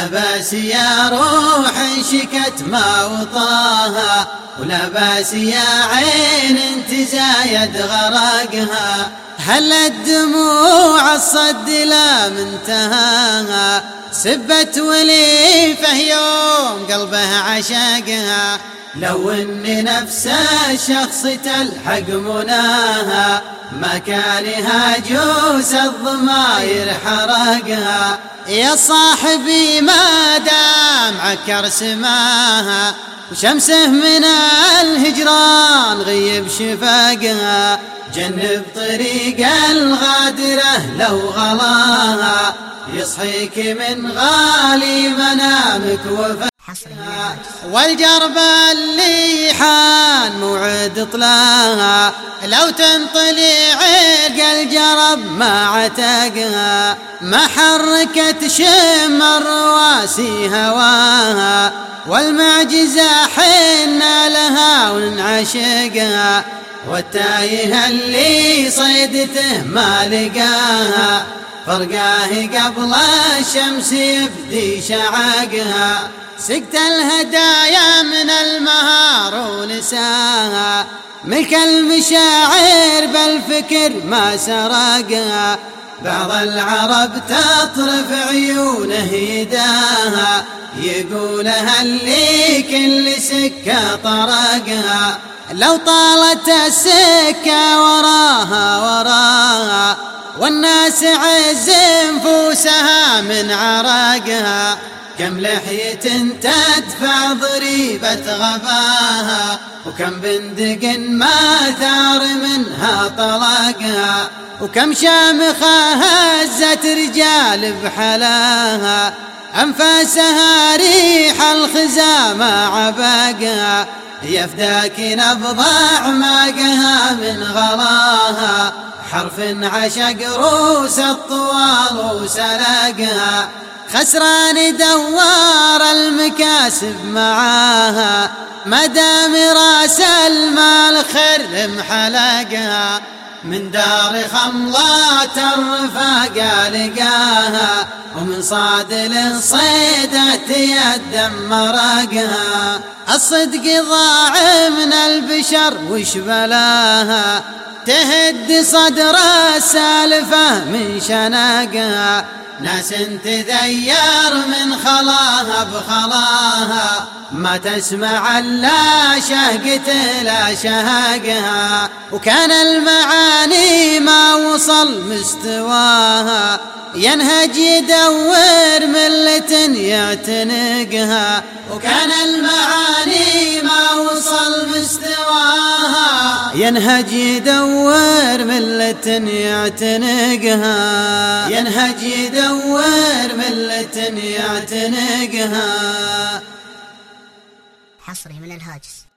ولا باس يا روح شكت ما وطاها، ولا باس يا عين تزايد غرقها، هل الدموع الصد لا منتهاها، سبت وليفه يوم قلبه عشقها، لو ان نفس الشخص تلحق مناها، ما كان هاجوس الضماير حرقها، يا صاحبي ما دام عكر سماها، وشمسه من الهجران غيب شفاقها، جنب طريق الغادرة لو غلاها، يصحيك من غالي منامك وفاقها، والجرب اللي حان موعد طلاها، لو تنطلي عرق الجرب ما عتقها، ما حركت شم الرواسي هواها، والمعجزة حنا لها ونعشقها، والتايه اللي صيدته ما لقاها، فرقاه قبل الشمس يبدي شعقها، سقت الهدايا من المهار ونساها، ملك المشاعر بالفكر ما سرقها، بعض العرب تطرف عيونه يداها، يقولها اللي كل سكة طرقها، لو طالت السكة وراها والناس عز نفوسها من عرقها، كم لحية تدفع ضريبة غباها، وكم بندق ما ثار منها طلقها، وكم شامخة هزت رجال بحلاها، أنفاسها ريح الخزامة عباقها، يفداك نبض أعماقها من غلاها، حرف عشق روس الطوال وسلقها، خسران دوار المكاسب معاها، مدام راس المال خرم حلقها، من دار خملات الرفاق لقاها، ومن صادل صيدة يد مرقها، الصدق ضاع من البشر وش بلاها، تهد صدر السالفة من شناقها، ناس تذير من خلاها بخلاها، ما تسمع الا شهقة لا شهقها، وكان المعاني ما وصل مستواها، ينهج يدور ملة يعتنقها، وكان المعاني ما وصل مستواها، ينهج يدور ملة يعتنقها، ينهج يدور ملة يعتنقها. حصري من الهاجس.